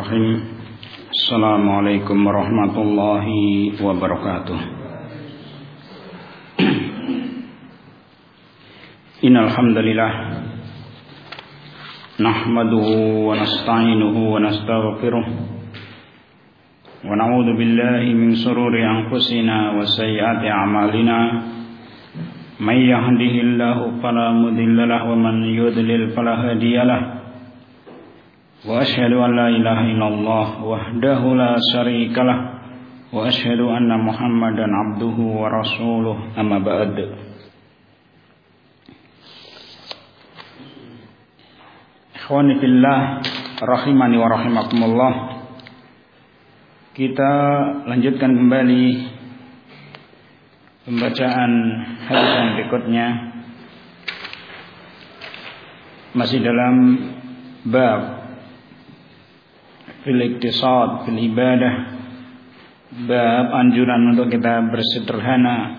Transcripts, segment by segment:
Bismillahirrahmanirrahim. Assalamualaikum warahmatullahi wabarakatuh. Innal hamdalillah nahmaduhu wa nasta'inuhu wa nastaghfiruh wa na'udzu billahi min shururi anfusina wa sayyiati a'malina. May yahdihillahu fala mudilla lahu wa man yudlil fala hadiyalah. Wa asyhadu an la ilaha illallah wahdahu la syarikalah wa asyhadu anna Muhammadan abduhu wa rasuluh, amma ba'd. Ikhwani fillah rahimani wa rahimakumullah. Kita lanjutkan kembali pembacaan hadis yang berikutnya, masih dalam bab fil iktisad fil ibadah, bab anjuran untuk kita bersederhana,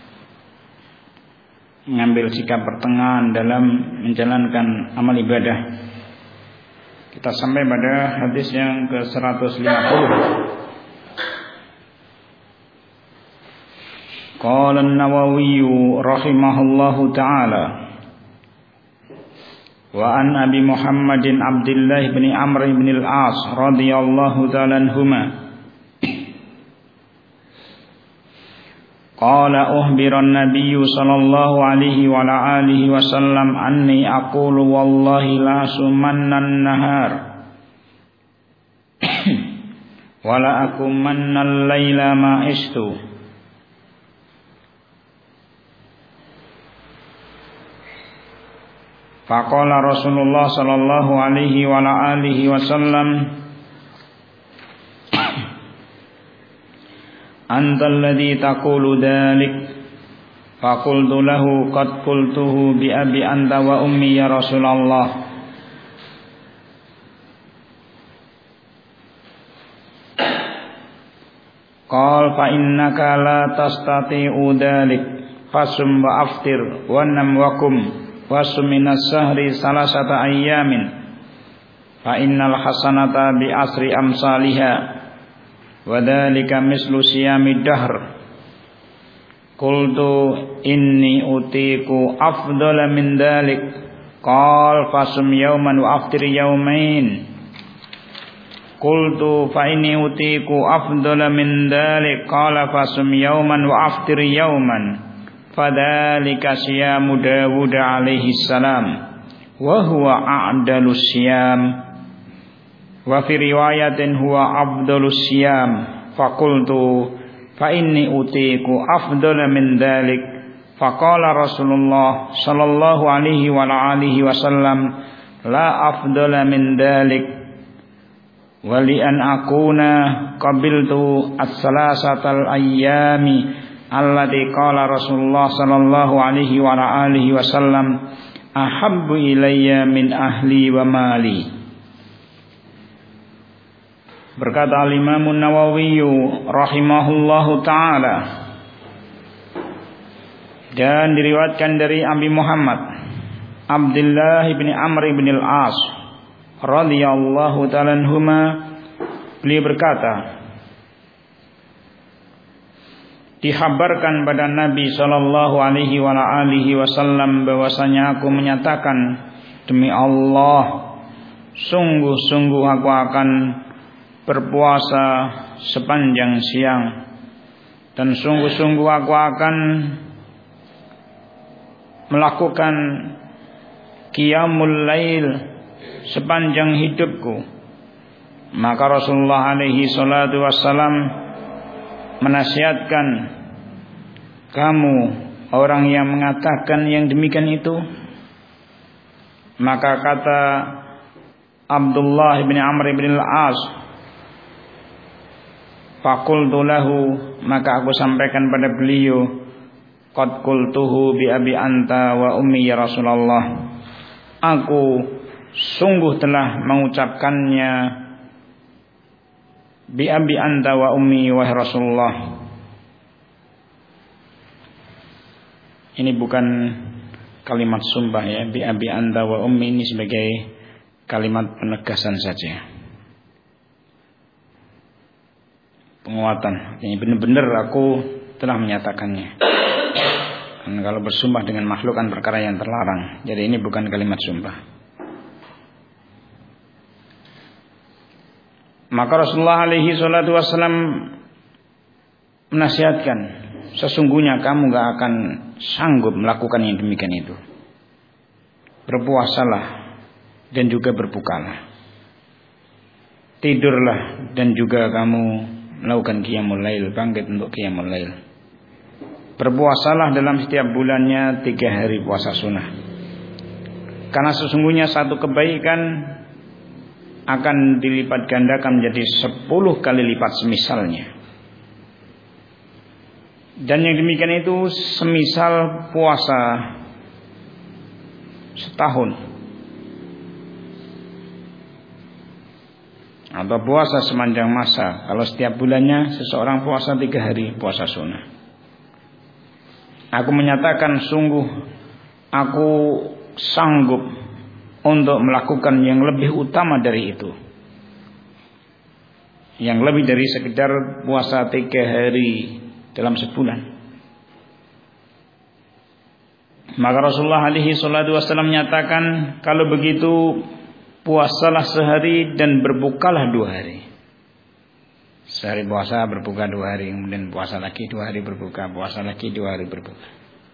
mengambil sikap pertengahan dalam menjalankan amal ibadah. Kita sampai pada hadis yang ke-150. Qala an-Nawawi rahimahullahu ta'ala, wa an Abi Muhammadin Abdullah bin Amr bin al-As radhiyallahu ta'ala anhuma qala uhbira an-nabiy sallallahu alaihi wa ala alihi wa sallam anni aqulu wallahi la sumanna an-nahar wa la akumanna al-laila ma istu. Faqala Rasulullah sallallahu alaihi wa ala alihi wasallam, anta alladhi taqulu dhalik. Faqultu lahu qad qultuhu bi abi anta wa ummi ya Rasulullah. Qala fa innaka la tastati'u dhalik fasum wa aftir wa nam wa kum wasum minas sahri salasata ayyamin fa innal hasanata bi asri amsalihha wa dzalika mislu siyamid dahr. Qultu inni utiku afdala min dzalik. Qal fasum yawman wa aftir yawmain. Qultu fa inni utiku afdala min dzalik. Qala fasum yawman wa aftir yawman. Fadzalika siyamu Dawud alaihi salam wa huwa a'dalus siyam wa fi riwayatin huwa afdalus siyam. Faqultu fa inni utiku afdala min dzalik. Faqala Rasulullah sallallahu alaihi wa alihi wasallam, la afdala min dzalik wa li an akuna qabiltu as-salasatal ayyami allati qala Rasulullah sallallahu alaihi wa alihi wasallam ahabbu ilayya min ahli wa mali. Berkata al-Imam an-Nawawi rahimahullahu taala, dan diriwayatkan dari Abi Muhammad Abdullah bin Amr bin al-As radhiyallahu ta'ala anhuma, beliau berkata, dikhabarkan pada Nabi sallallahu alaihi wa alihi wasallam bahwasanya aku menyatakan, demi Allah, sungguh-sungguh aku akan berpuasa sepanjang siang, dan sungguh-sungguh aku akan melakukan qiyamul lail sepanjang hidupku. Maka Rasulullah alaihi salatu wassalam menasihatkan, kamu orang yang mengatakan yang demikian itu. Maka kata Abdullah bin Amr bin al-As, faqultu lahu, maka aku sampaikan pada beliau, qad qultuhu bi abi anta wa ummi ya Rasulullah, aku sungguh telah mengucapkannya bi abi anta wa ummi wahai Rasulullah. Ini bukan kalimat sumpah ya, bi abi anta wa ummi, ini sebagai kalimat penegasan saja. penguatan. Ini benar-benar aku telah menyatakannya. Dan kalau bersumpah dengan makhluk kan perkara yang terlarang. Jadi ini bukan kalimat sumpah. Maka Rasulullah alaihi salatu wassalam menasihatkan, sesungguhnya kamu gak akan sanggup melakukan yang demikian itu. Berpuasalah dan juga berbukalah. Tidurlah dan juga kamu melakukan qiyamul lail, bangkit untuk qiyamul lail. Berpuasalah dalam setiap bulannya 3 hari puasa sunnah. Karena sesungguhnya satu kebaikan akan dilipat gandakan menjadi 10 kali lipat semisalnya. Dan yang demikian itu semisal puasa setahun atau puasa sepanjang masa. Kalau setiap bulannya seseorang puasa 3 hari puasa sunnah. Aku menyatakan sungguh aku sanggup untuk melakukan yang lebih utama dari itu, yang lebih dari sekedar puasa 3 hari dalam sebulan. Maka Rasulullah alaihi salatu wasallam menyatakan, kalau begitu puasalah sehari dan berbukalah 2 hari. Sehari puasa, berbuka 2 hari, kemudian puasa lagi 2 hari berbuka, puasa lagi 2 hari berbuka.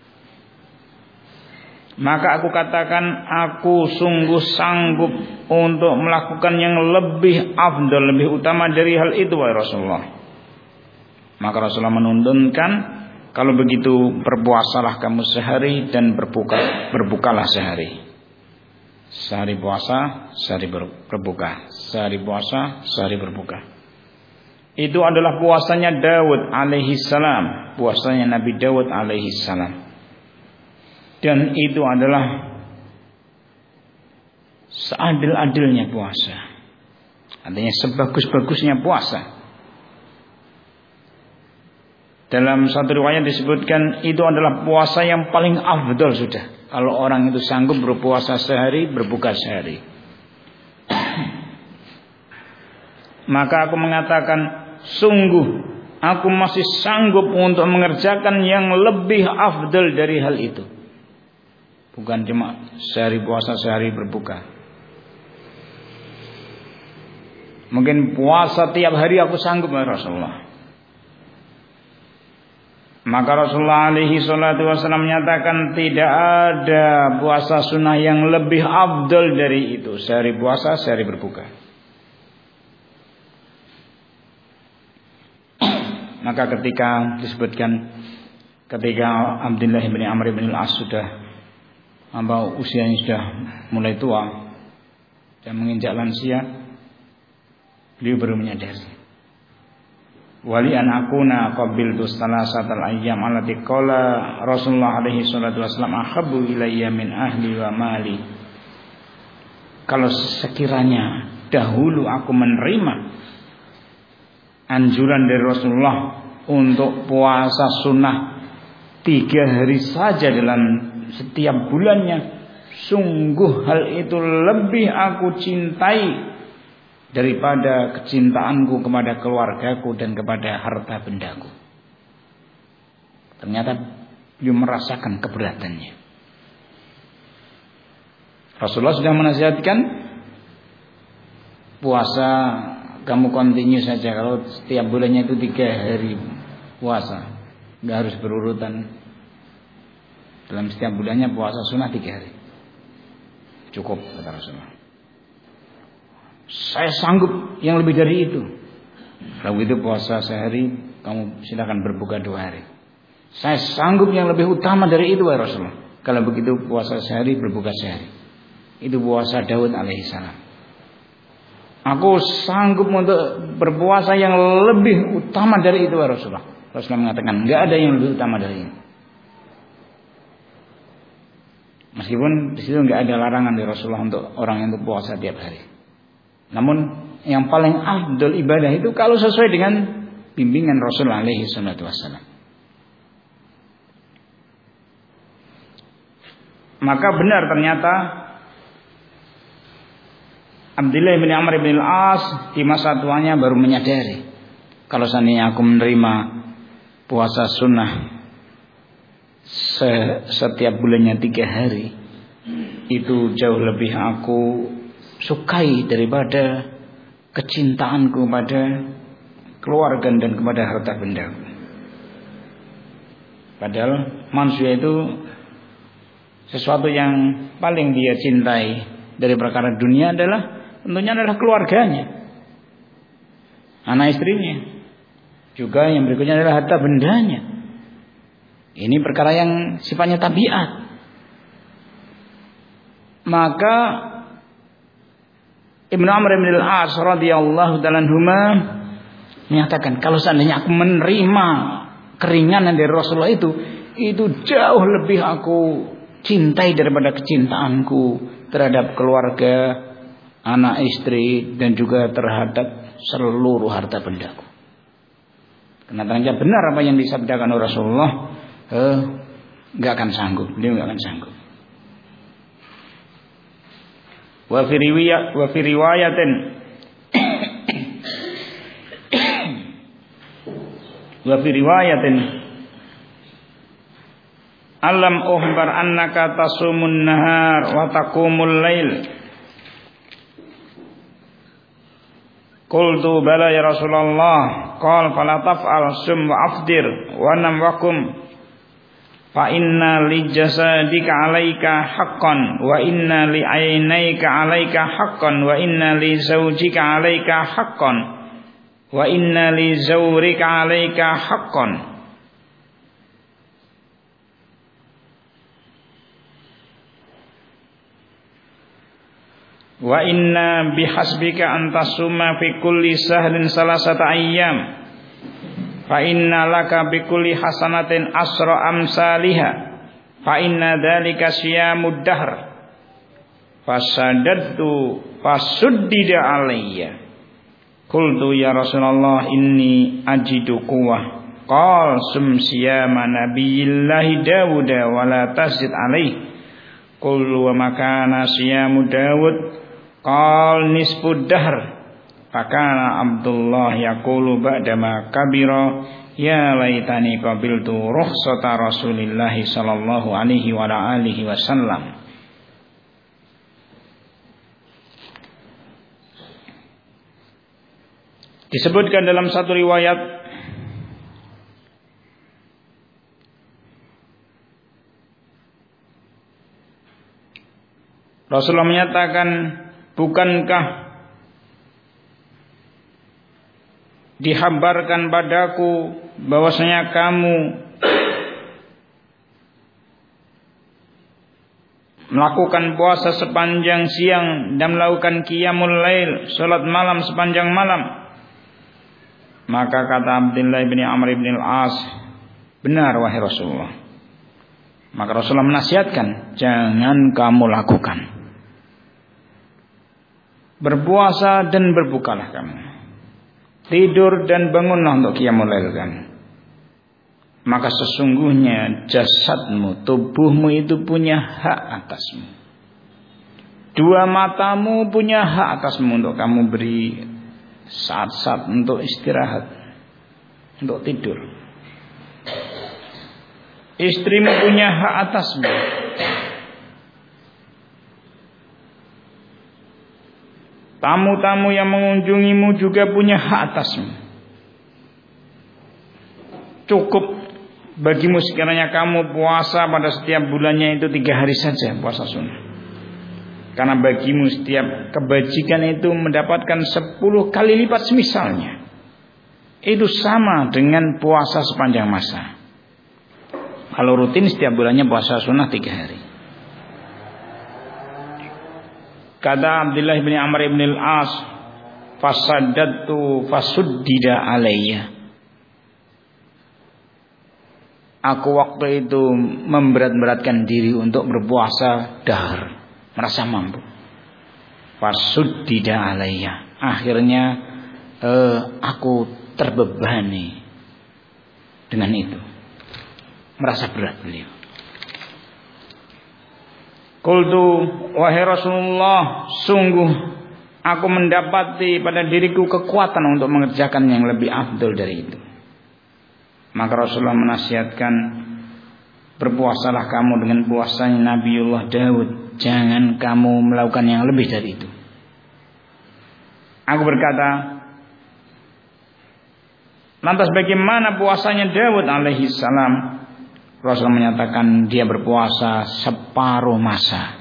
Maka aku katakan, aku sungguh sanggup untuk melakukan yang lebih afdal, lebih utama dari hal itu, wahai Rasulullah. Maka Rasulullah menuntunkan, kalau begitu berpuasalah kamu sehari dan berbukalah sehari. Sehari puasa, sehari berbuka. Sehari puasa, sehari berbuka. Itu adalah puasanya Daud alaihi salam, puasanya Nabi Daud alaihi salam. Dan itu adalah seadil-adilnya puasa. Artinya sebagus-bagusnya puasa. Dalam satu riwayat disebutkan itu adalah puasa yang paling afdal sudah. Kalau orang itu sanggup berpuasa sehari, berbuka sehari. Maka aku mengatakan, sungguh aku masih sanggup untuk mengerjakan yang lebih afdal dari hal itu. Bukan cuma sehari puasa, sehari berbuka. Mungkin puasa tiap hari aku sanggup, ya Rasulullah. Maka Rasulullah alaihi salatu wasallam menyatakan, tidak ada puasa sunnah yang lebih afdal dari itu. Sehari puasa, sehari berbuka. Maka ketika disebutkan, ketika Abdullah bin Amr bin al-As sudah usianya sudah mulai tua dan menginjak lansia, beliau baru menyadari, wali an akuna qabiltu salasatal ayyam allati qala Rasulullah alaihi salatu wasallam ahabbu ilayya min ahli wa mali. Kalau sekiranya dahulu aku menerima anjuran dari Rasulullah untuk puasa sunnah 3 hari saja dalam setiap bulannya, sungguh hal itu lebih aku cintai daripada kecintaanku kepada keluargaku dan kepada harta bendaku. Ternyata beliau merasakan keberatannya. Rasulullah sudah menasihatkan, puasa kamu continue saja. Kalau setiap bulannya itu 3 hari puasa, nggak harus berurutan. Dalam setiap bulannya puasa sunnah 3 hari, cukup, kata Rasulullah. Saya sanggup yang lebih dari itu. Kalau itu puasa sehari, kamu silakan berbuka 2 hari. Saya sanggup yang lebih utama dari itu, wahai Rasulullah. Kalau begitu puasa sehari, berbuka sehari. Itu puasa Daud alaihissalam. Aku sanggup untuk berpuasa yang lebih utama dari itu, wahai Rasulullah. Rasulullah mengatakan, enggak ada yang lebih utama dari ini. Meskipun di situ enggak ada larangan dari Rasulullah untuk orang yang berpuasa tiap hari. Namun yang paling afdal ibadah itu kalau sesuai dengan bimbingan Rasulullah alaihi salatu wassalam. Maka benar ternyata Abdullah bin Amr bin al-As di masa tuanya baru menyadari kalau seandainya aku menerima puasa sunnah setiap bulannya 3 hari, itu jauh lebih aku sukai daripada kecintaanku pada keluarga dan kepada harta bendaku. Padahal manusia itu sesuatu yang paling dia cintai dari perkara dunia tentunya adalah keluarganya, anak istrinya, juga yang berikutnya adalah harta bendanya. Ini perkara yang sifatnya tabiat. Maka Ibnu Amr bin al-As radhiyallahu ta'ala anhuma menyatakan, kalau seandainya aku menerima keringanan dari Rasulullah itu jauh lebih aku cintai daripada kecintaanku terhadap keluarga, anak istri, dan juga terhadap seluruh harta bendaku. Karena ternyata benar apa yang disabdakan oleh Rasulullah, nggak akan sanggup, beliau nggak akan sanggup. Wa fi riwayatin wa fi riwayatin alam ukhbar annaka tasumun nahar wa taqumul lail. Qultu bala ya Rasulullah. Qala fala taf'al sum wa afdir wa nam wa kum fa inna li jasadika 'alaika haqqan wa inna li 'ainaika 'alaika haqqan wa inna li zawjika 'alaika haqqan wa inna li zawrika 'alaika haqqan. Wa inna bihasbika an tasuma fi kulli sahrin salasata ayyam fa inna laka bi kulli hasanatin asra amsalha fa inna dzalika siyamud dahr fasadadtu fasuddida alayya. Qultu ya Rasulullah inni ajidu quwwah. Qal sum siyama nabiyillahi Dawud wa la tazid alayhi. Qul wa makana siyamu Dawud. Qal nisfud dahr. Fakana Abdullah yaqulu ba'dama kabira ya laitani qabiltu rukhsata Rasulillah sallallahu alaihi wa alihi wasallam. Disebutkan dalam satu riwayat Rasulullah menyatakan, bukankah dihabarkan padaku bahwasanya kamu melakukan puasa sepanjang siang dan melakukan qiyamul lail, salat malam sepanjang malam. Maka kata Abdullah bin Amr bin al-As, benar wahai Rasulullah. Maka Rasulullah menasihatkan, jangan kamu lakukan. Berpuasa dan berbukalah kamu. Tidur dan bangunlah untuk qiyamul lail kamu. Maka sesungguhnya jasadmu, tubuhmu itu punya hak atasmu. Dua matamu punya hak atasmu untuk kamu beri saat-saat untuk istirahat, untuk tidur. Istrimu punya hak atasmu. Tamu-tamu yang mengunjungimu juga punya hak atasmu. Cukup bagimu sekiranya kamu puasa pada setiap bulannya itu 3 hari saja puasa sunnah. Karena bagimu setiap kebajikan itu mendapatkan 10 kali lipat semisalnya. Itu sama dengan puasa sepanjang masa. Kalau rutin setiap bulannya puasa sunnah 3 hari. Kata Abdullah bin Amr bin al-As, fasadadtu fasuddida alayya. Aku waktu itu memberat-beratkan diri untuk berpuasa dahar, merasa mampu. Fasuddida alayya. Akhirnya aku terbebani dengan itu. Merasa berat beliau. Qultu wahai Rasulullah, sungguh aku mendapati pada diriku kekuatan untuk mengerjakan yang lebih afdol dari itu. Maka Rasulullah menasihatkan, berpuasalah kamu dengan puasanya Nabiullah Daud, jangan kamu melakukan yang lebih dari itu. Aku berkata, lantas bagaimana puasanya Daud alaihi salam? Rasul menyatakan dia berpuasa separuh masa.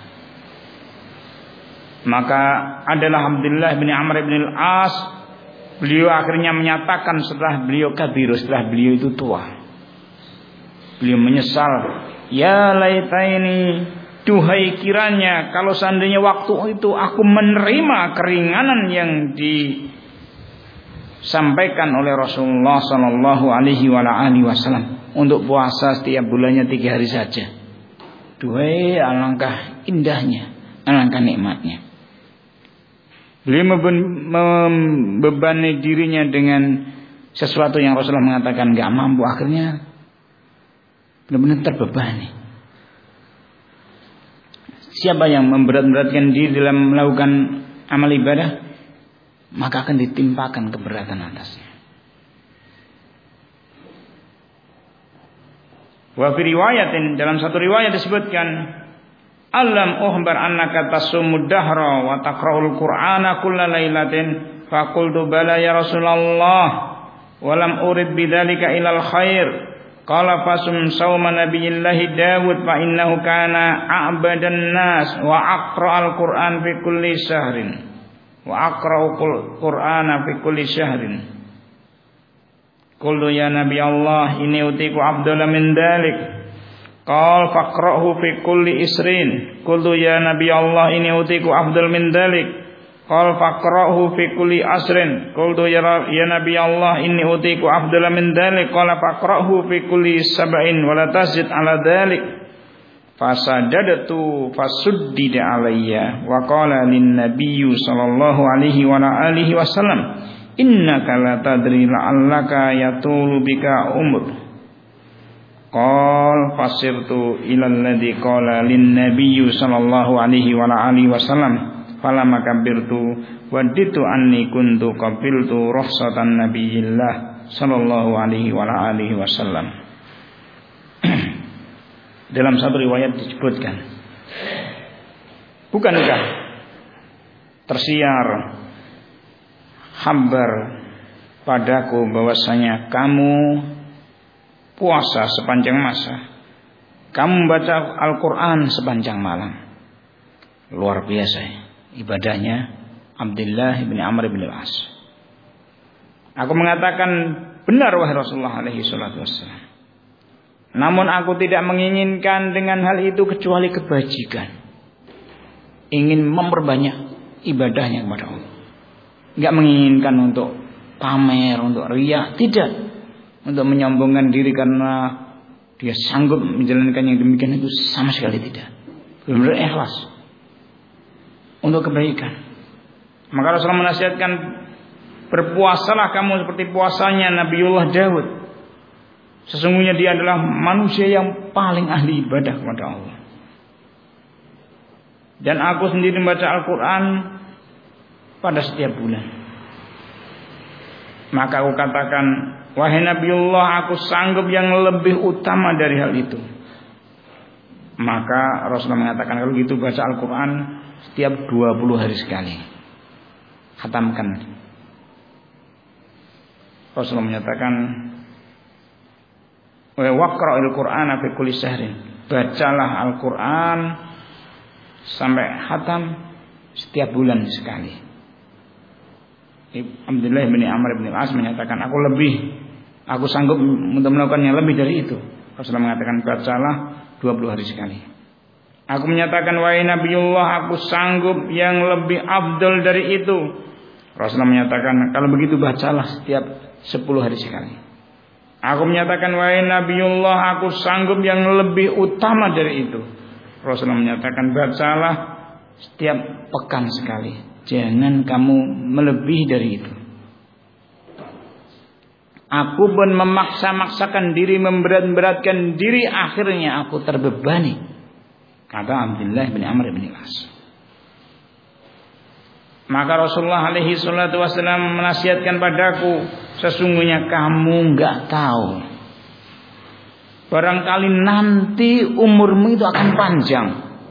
Maka adalah Abdullah bin Amr bin al-As, beliau akhirnya menyatakan setelah beliau kabir, setelah beliau itu tua, beliau menyesal, ya laitaini, duhai kiranya kalau seandainya waktu itu aku menerima keringanan yang disampaikan oleh Rasulullah sallallahu alaihi wasallam untuk puasa setiap bulannya 3 hari saja. Duhai, alangkah indahnya, alangkah nikmatnya. Beliau membebani dirinya dengan sesuatu yang Rasulullah mengatakan gak mampu, akhirnya benar-benar terbebani. Siapa yang memberat-beratkan diri dalam melakukan amal ibadah, maka akan ditimpakan keberatan atasnya. Wa fi riwayatin, dalam satu riwayat disebutkan, alam ukhbar annaka tasumud dahra wa taqra'ul qur'ana kulla lailatin, faqultu bala ya Rasulullah wa lam urid bidzalika ilal khair. Qala fasum sauma nabiyillahi Dawud fa innahu kana a'badan nas wa aqra'al qur'an fi kulli syahrin wa aqra'ul qur'ana fi kulli syahrin. Qultu ya Nabi Allah, ini utiku afdala min dzalik. Qal faqra'hu fi kulli isrin. Qultu ya Nabi Allah, ini utiku afdal min dzalik. Qal faqra'hu fi kulli asrin. Qultu ya Nabi Allah, ini utiku afdal min dzalik. Qala faqra'hu fi kulli sab'in wa la tazid ala dzalik. Fasajadtu fasuddida alayya wa qala lin nabiyyi sallallahu alaihi wa alihi wasallam, innaka la tadri la'allaka yatulu bika umur. Qal fasirtu ilal ladzi qala lin nabiyyi sallallahu alaihi wa alihi wasallam falamma kabirtu waditu anni kuntu qabiltu rukhsatan nabiyillah sallallahu alaihi wa alihi wasallam. Dalam satu riwayat disebutkan, bukankah tersiar kabar padaku bahwasanya kamu puasa sepanjang masa, kamu membaca Al-Quran sepanjang malam. Luar biasa ibadahnya Abdullah bin Amr bin al-As. Aku mengatakan, benar wahai Rasulullah alaihi salatu wassalam, namun aku tidak menginginkan dengan hal itu kecuali kebajikan. Ingin memperbanyak ibadahnya kepada Allah, enggak menginginkan untuk pamer, untuk riya, tidak. Untuk menyombongkan diri karena dia sanggup menjalankan yang demikian, itu sama sekali tidak. Benar-benar ikhlas untuk kebaikan. Maka Rasulullah menasihatkan, berpuasalah kamu seperti puasanya Nabiullah Daud. Sesungguhnya dia adalah manusia yang paling ahli ibadah kepada Allah. Dan aku sendiri membaca Al-Quran pada setiap bulan. Maka aku katakan, wahai Nabiullah, aku sanggup yang lebih utama dari hal itu. Maka Rasulullah mengatakan, kalau gitu baca Al-Quran setiap 20 hari sekali, khatamkan. Rasulullah menyatakan, wa waqra'il Qur'ana fi kulli syahrin, bacalah Al-Quran sampai khatam setiap bulan sekali. Abdullah bin Amr bin al-As menyatakan, aku sanggup untuk melakukan yang lebih dari itu. Rasulullah mengatakan, bacalah 20 hari sekali. Aku menyatakan, wahai Nabiullah, aku sanggup yang lebih afdal dari itu. Rasulullah menyatakan, kalau begitu bacalah setiap 10 hari sekali. Aku menyatakan, wahai Nabiullah, aku sanggup yang lebih utama dari itu. Rasulullah menyatakan, bacalah setiap pekan sekali. Jangan kamu melebihi dari itu. Aku pun memaksa-maksakan diri, memberat-beratkan diri, akhirnya aku terbebani, kata Abdullah bin Amr bin al-As. Maka Rasulullah alaihi salatu wasallam menasihatkan padaku, sesungguhnya kamu enggak tahu, barangkali nanti umurmu itu akan panjang.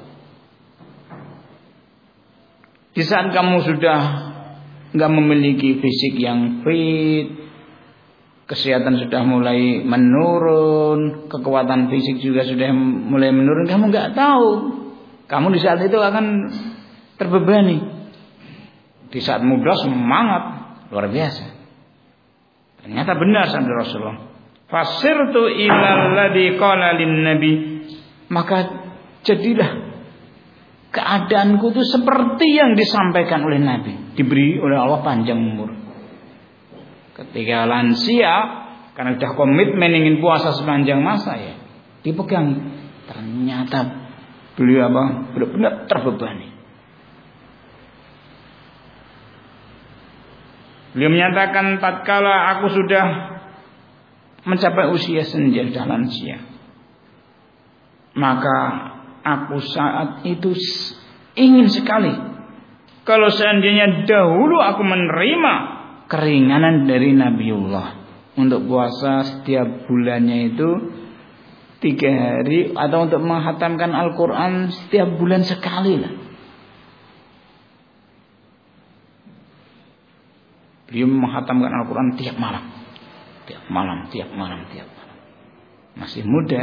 Di saat kamu sudah enggak memiliki fisik yang fit, kesehatan sudah mulai menurun, kekuatan fisik juga sudah mulai menurun, kamu enggak tahu, kamu di saat itu akan terbebani. Di saat muda semangat luar biasa. Ternyata benar sabda Rasulullah. Fasirtu ilal ladzi qala lin nabi. Maka jadilah keadaanku itu seperti yang disampaikan oleh Nabi. Diberi oleh Allah panjang umur. Ketika lansia, karena sudah komitmen ingin puasa sepanjang masa ya, dipegang. Ternyata beliau benar-benar terbebani. Beliau menyatakan, tatkala aku sudah mencapai usia senja, sudah lansia, maka aku saat itu ingin sekali kalau seandainya dahulu aku menerima keringanan dari Nabiullah untuk puasa setiap bulannya itu 3 hari, atau untuk menghatamkan Al-Quran setiap bulan sekali lah. Beliau menghatamkan Al-Quran tiap malam. Masih muda,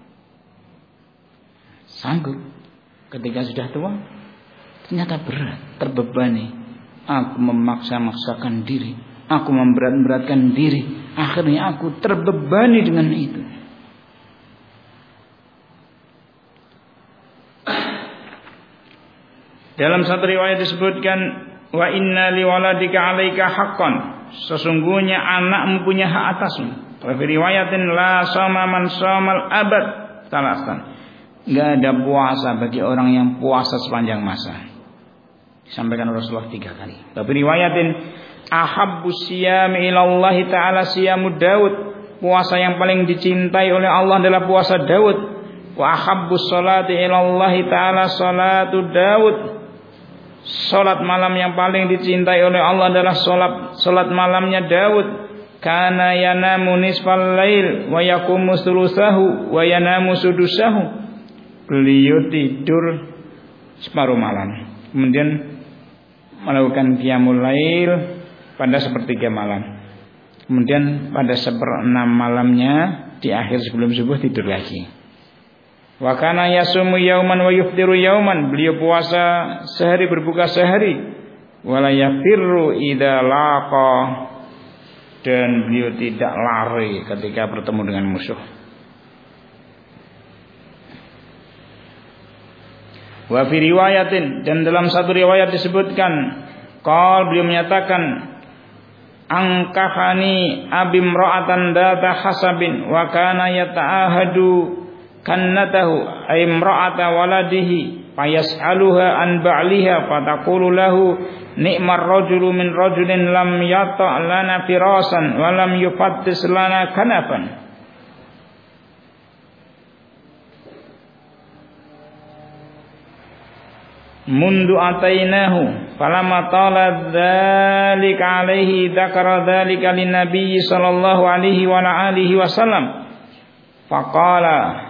sanggup. Ketika sudah tua, ternyata berat, terbebani. Aku memaksa-maksakan diri, aku memberat-beratkan diri, akhirnya aku terbebani dengan itu. Dalam satu riwayat disebutkan, wa inna liwaladika 'alaika haqqan, sesungguhnya anakmu punya hak atasmu. Wa fi riwayatin la shama man shamal abad talasan, enggak ada puasa bagi orang yang puasa sepanjang masa. Disampaikan Rasulullah 3 kali. Tapi riwayatin ahabbu siyami ila Allah taala siyamu Daud, puasa yang paling dicintai oleh Allah adalah puasa Daud. Wa ahabbu sholati ila Allah taala salatu Daud, salat malam yang paling dicintai oleh Allah adalah salat malamnya Daud. Kana yanamu nisfal lail wa yaqumu thulutsahu wa yanamu sudusahu. Beliau tidur separuh malam, kemudian melakukan qiyamul lail pada sepertiga malam, kemudian pada 1/6 malamnya di akhir sebelum subuh tidur lagi. Wa kana yasumu yauman wa yuftiru yauman, beliau puasa sehari berbuka sehari. Wala yafirru idza laqa, dan beliau tidak lari ketika bertemu dengan musuh. Wa fi riwayatin, dan dalam satu riwayat disebutkan, beliau menyatakan, angkahani abimra'atan data hasabin wa kana yata'ahadu kannatahu ay imra'ata waladihi fayas'aluha an ba'liha fataqulu lahu ni'mar rajulu min rajulin lam yata' lana firasan wa lam yufattis lana kanafan. Mundu atainahu falamma tala dzalika alaihi dzakara dzalika lin nabiy sallallahu alaihi wa alihi wasallam faqala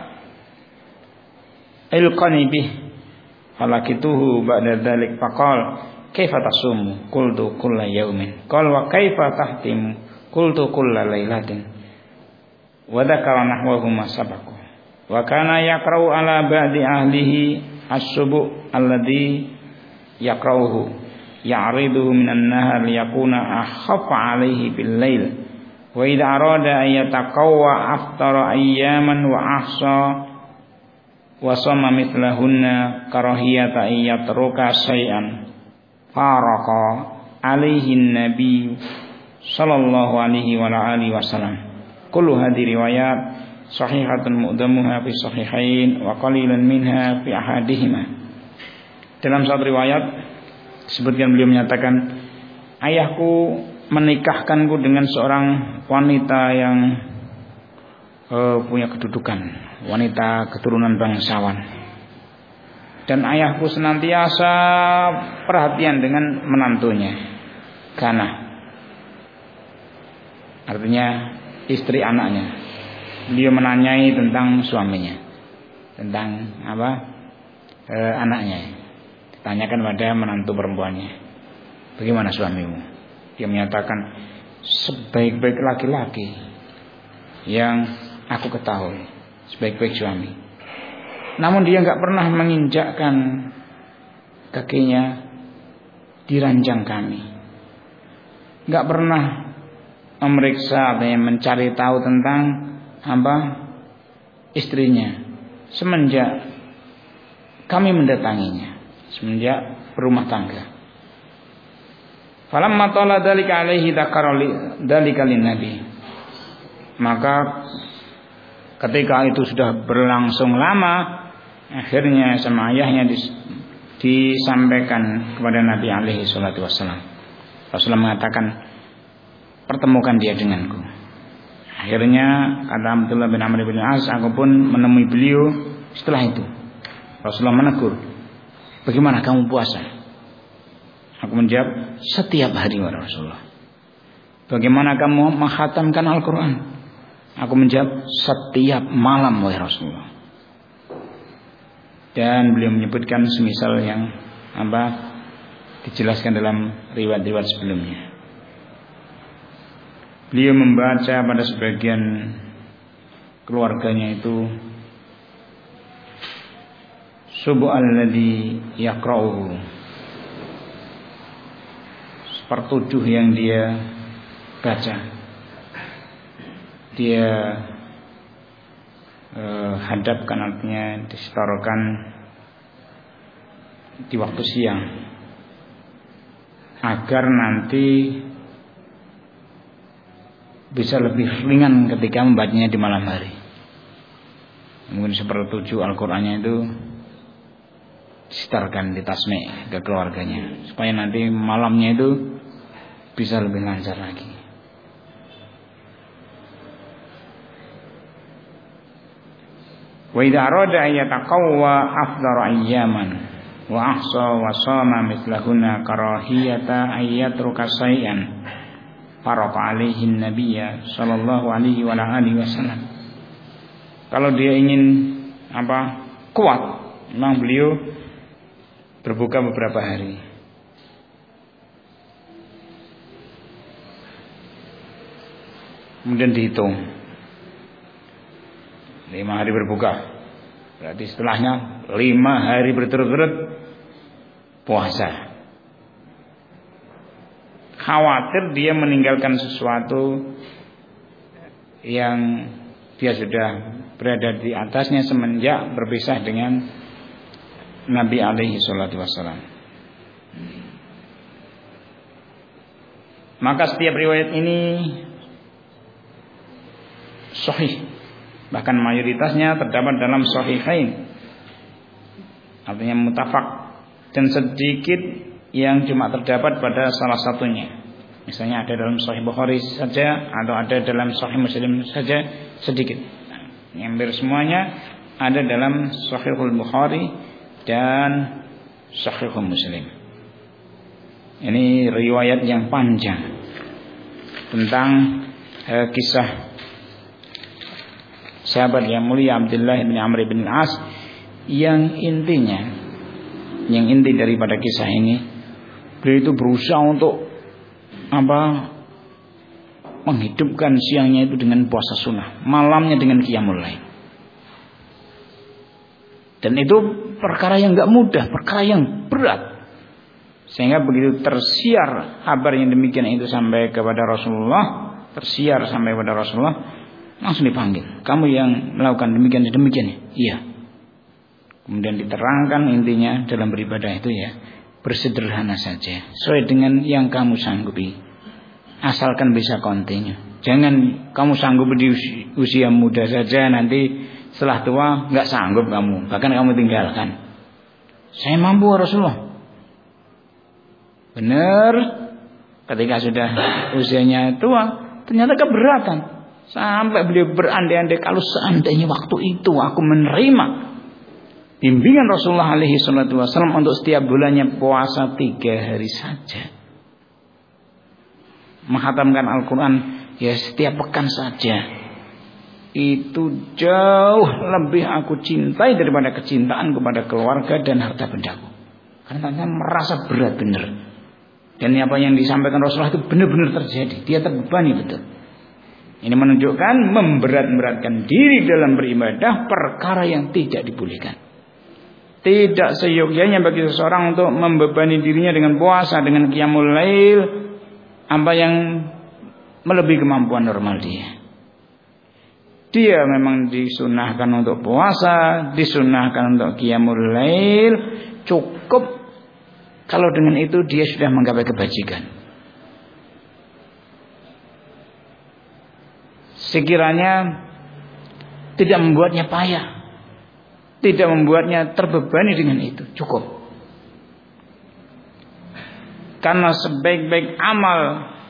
ilqani bih falakituhu ba'da dzalik faqala kaifa tasumu qultu kulla yaumin qala wa kaifa tahtimu qultu kulla lailatin wa dzakara nahwahu ma sabaqu wa kana yaqra'u ala ba'di ahlihi as-subuh alladhi yaqra'uhu ya'riduhu minan nahar liyakuna akhaffa alaihi bil lail wa idza arada an yataqawwa aftara ayyaman wa ahsa wa sama mithlahunna karahiyata yatruka syai'an faraqa alaihi nabi sallallahu alaihi wa alihi wasallam. Kullu hadhihi riwayat sahihatun mu'damuha fi sahihain wa qalilan minha fi ahadihima. Dalam satu riwayat disebutkan beliau menyatakan, ayahku menikahkanku dengan seorang wanita yang punya kedudukan, wanita keturunan bangsawan. Dan ayahku senantiasa perhatian dengan menantunya. Kana, artinya istri anaknya. Beliau menanyai tentang suaminya, tentang anaknya. Ditanyakan pada menantu perempuannya, bagaimana suamimu? Dia menyatakan, sebaik-baik laki-laki yang aku ketahui, sebaik-baik suami. Namun dia nggak pernah menginjakkan kakinya di ranjang kami, nggak pernah memeriksa, mencari tahu tentang istrinya semenjak kami mendatanginya, semenjak berumah tangga. Falamma tala dzalika alaihi dzakara dzalika lin-nabi. Maka ketika itu sudah berlangsung lama, akhirnya sama ayahnya disampaikan kepada Nabi alaihi salatu wassalam. Rasulullah mengatakan, pertemukan dia denganku. Akhirnya kata Abdullah bin Amr bin As, aku pun menemui beliau setelah itu. Rasulullah menegur, bagaimana kamu puasa? Aku menjawab, setiap hari wahai Rasulullah. Bagaimana kamu menghatamkan Al-Quran? Aku menjawab, setiap malam wahai Rasulullah. Dan beliau menyebutkan semisal yang dijelaskan dalam riwayat-riwayat sebelumnya. Beliau membaca pada sebagian keluarganya itu, subhanalladzi yaqra'uhu, sepertujuh yang dia baca, dia hadapkan, artinya disetorkan di waktu siang agar nanti bisa lebih ringan ketika membacanya di malam hari. Mungkin sepertujuh Al-Qur'annya itu disetorkan, ditasmi' ke keluarganya supaya nanti malamnya itu bisa lebih lancar lagi. Wa idza arada ayataqawwa afdara ayyaman wa ahsa wa sama mithlahuna karahiyata ayatruka sayyan farqa alaihi nabiyya sallallahu alaihi wa alihi wasallam. Kalau dia ingin kuat, memang beliau berbuka beberapa hari. Kemudian dihitung 5 hari berbuka, berarti setelahnya 5 hari berturut-turut puasa. Khawatir dia meninggalkan sesuatu yang dia sudah berada di atasnya semenjak berpisah dengan Nabi alaihi salatu wassalam. Maka setiap riwayat ini sahih, bahkan mayoritasnya terdapat dalam sahihain, artinya muttafaq, dan sedikit yang cuma terdapat pada salah satunya. Misalnya ada dalam Sahih Bukhari saja atau ada dalam Sahih Muslim saja, sedikit. Hampir semuanya ada dalam Sahihul Bukhari dan Sahihul Muslim. Ini riwayat yang panjang tentang kisah sahabat yang mulia Abdullah bin Amr bin As, yang inti daripada kisah ini, beliau itu berusaha untuk menghidupkan siangnya itu dengan puasa sunnah, malamnya dengan qiyamul lail. Dan itu perkara yang enggak mudah, perkara yang berat. Sehingga begitu tersiar kabar yang demikian itu sampai kepada Rasulullah, langsung dipanggil. Kamu yang melakukan demikian. Iya. Kemudian diterangkan intinya dalam beribadah itu ya, bersederhana saja, sesuai dengan yang kamu sanggupi, asalkan bisa kontinu. Jangan kamu sanggup di usia muda saja, nanti setelah tua nggak sanggup kamu, bahkan kamu tinggalkan. Saya mampu Rasulullah. Benar, ketika sudah usianya tua, ternyata keberatan. Sampai beliau berandai-andai, kalau seandainya waktu itu aku menerima bimbingan Rasulullah alaihi salatu wasallam untuk setiap bulannya puasa 3 hari saja. Menghatamkan Al-Quran ya setiap pekan saja. Itu jauh lebih aku cintai daripada kecintaan kepada keluarga dan harta bendaku. Karena saya merasa berat benar. Dan apa yang disampaikan Rasulullah itu benar-benar terjadi. Dia terbebani betul. Ini menunjukkan memberat-beratkan diri dalam beribadah perkara yang tidak dibolehkan. Tidak seyogyanya bagi seseorang untuk membebani dirinya dengan puasa, dengan qiyamul lail, apa yang melebihi kemampuan normal dia. Dia memang disunahkan untuk puasa, disunahkan untuk qiyamul lail, cukup kalau dengan itu dia sudah menggapai kebajikan. Sekiranya tidak membuatnya payah, tidak membuatnya terbebani dengan itu, cukup. Karena sebaik-baik amal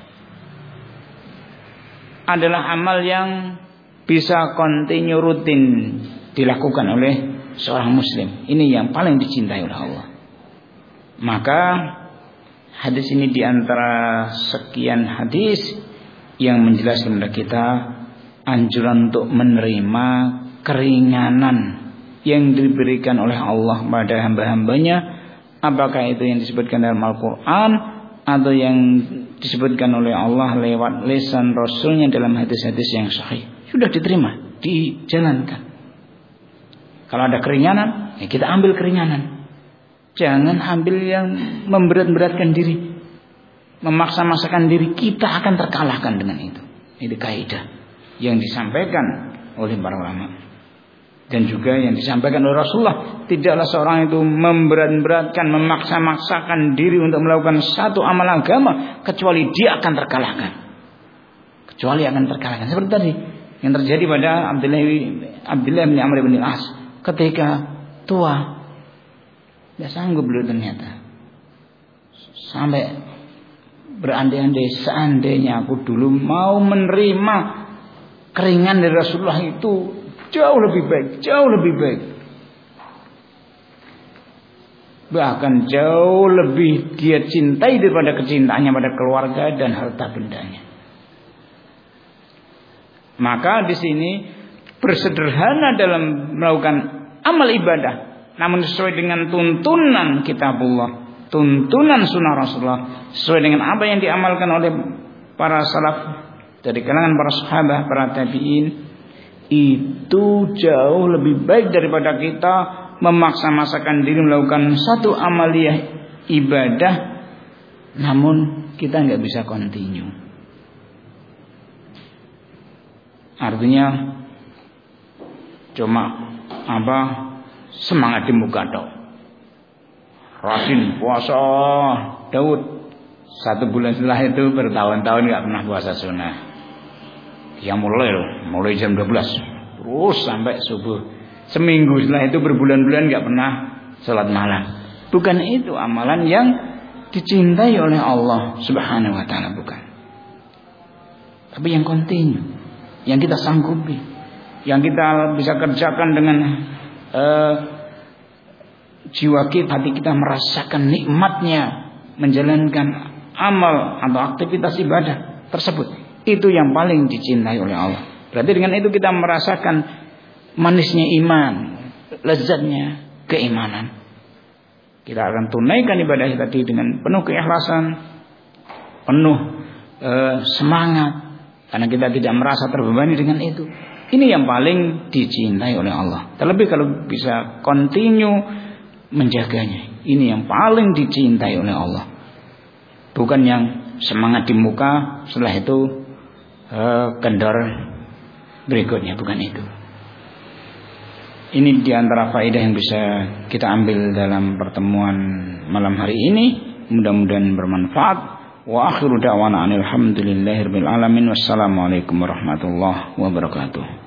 adalah amal yang bisa kontinu rutin dilakukan oleh seorang muslim. Ini yang paling dicintai oleh Allah. Maka hadis ini diantara sekian hadis yang menjelaskan kepada kita anjuran untuk menerima keringanan yang diberikan oleh Allah pada hamba-hambanya. Apakah itu yang disebutkan dalam Al-Quran atau yang disebutkan oleh Allah lewat lisan Rasulnya dalam hadis-hadis yang sahih. Sudah diterima, dijalankan. Kalau ada keringanan, ya kita ambil keringanan. Jangan ambil yang memberat-beratkan diri, memaksa-maksakan diri. Kita akan terkalahkan dengan itu. Ini kaidah yang disampaikan oleh para ulama. Dan juga yang disampaikan oleh Rasulullah, tidaklah seorang itu memberat-beratkan, memaksa-maksakan diri untuk melakukan satu amal agama kecuali dia akan terkalahkan. Kecuali akan terkalahkan. Seperti tadi yang terjadi pada Abdullah bin Amr bin As ketika tua, tidak sanggup beliau ternyata. Sampai berandai-andai seandainya aku dulu mau menerima keringan dari Rasulullah itu jauh lebih baik, jauh lebih baik. Bahkan jauh lebih dia cintai daripada kecintaannya pada keluarga dan harta bendanya. Maka di sini bersederhana dalam melakukan amal ibadah, namun sesuai dengan tuntunan kitabullah, tuntunan sunnah Rasulullah, sesuai dengan apa yang diamalkan oleh para salaf dari kalangan para sahabat, para tabi'in. Itu jauh lebih baik daripada kita memaksa-maksakan diri melakukan satu amaliyah ibadah namun kita nggak bisa continue. Artinya cuma semangat di muka dong. Rajin puasa Daud 1 bulan setelah itu bertahun-tahun nggak pernah puasa sunnah. Ya mulai jam 12 terus sampai subuh. Seminggu setelah itu berbulan-bulan gak pernah salat malam. Bukan itu amalan yang dicintai oleh Allah Subhanahu wa taala, bukan. Tapi yang kontinu, yang kita sanggupi, yang kita bisa kerjakan dengan jiwa kita, hati kita merasakan nikmatnya menjalankan amal atau aktivitas ibadah tersebut. Itu yang paling dicintai oleh Allah. Berarti dengan itu kita merasakan manisnya iman, lezatnya keimanan. Kita akan tunaikan ibadah tadi dengan penuh keikhlasan, penuh semangat, karena kita tidak merasa terbebani dengan itu. Ini yang paling dicintai oleh Allah. Terlebih kalau bisa continue menjaganya, ini yang paling dicintai oleh Allah. Bukan yang semangat di muka, setelah itu kendor berikutnya, bukan itu. Ini diantara faedah yang bisa kita ambil dalam pertemuan malam hari ini. Mudah-mudahan bermanfaat. Wa akhiru da'wana alhamdulillahirabbil alamin. Wassalamualaikum warahmatullahi wabarakatuh.